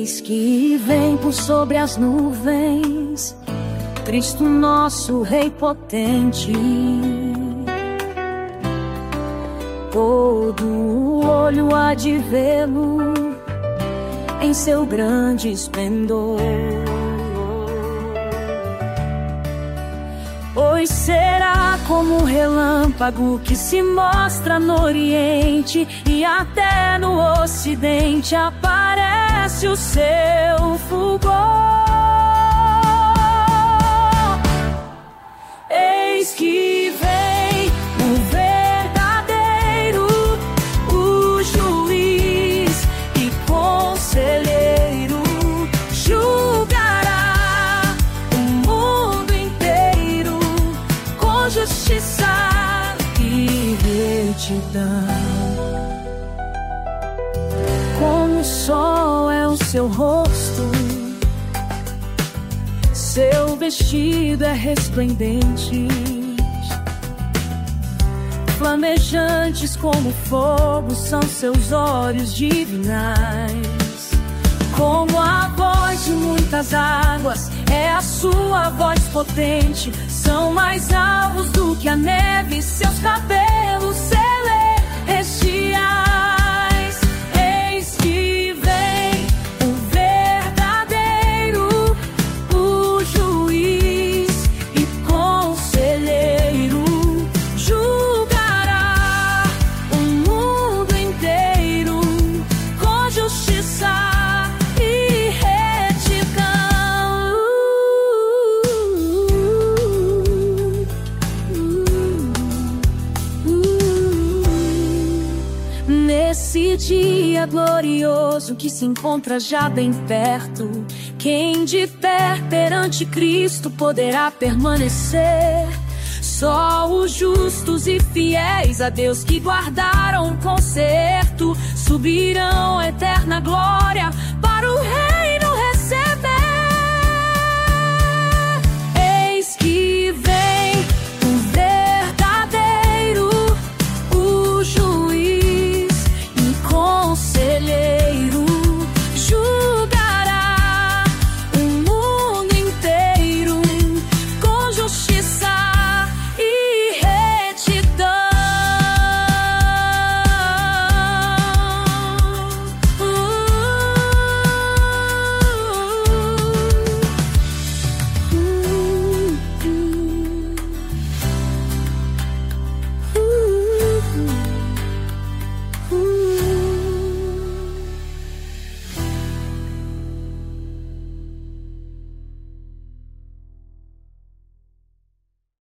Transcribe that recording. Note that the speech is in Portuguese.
Eis que vem por sobre as nuvens, Cristo nosso Rei potente. Todo olho há de vê-lo em seu grande esplendor. Pois será como um relâmpago que se mostra no Oriente, e até no Ocidente aparece o seu fulgor. Eis que vem o verdadeiro, o juiz e conselheiro, julgará o mundo inteiro com justiça e retidão. Como o sol é o seu rosto, seu vestido é resplendente, flamejantes como fogo são seus olhos divinais. Como a voz de muitas águas é a sua voz potente, são mais alvos do que a neve seus cabelos celestiais. Eis que vem o verdadeiro, o juiz e conselheiro, julgará o mundo inteiro com justiça e retidão. Nesse dia glorioso que se encontra já bem perto, quem de pé perante Cristo poderá permanecer? Só os justos e fiéis a Deus que guardaram o concerto subirão à eterna glória para o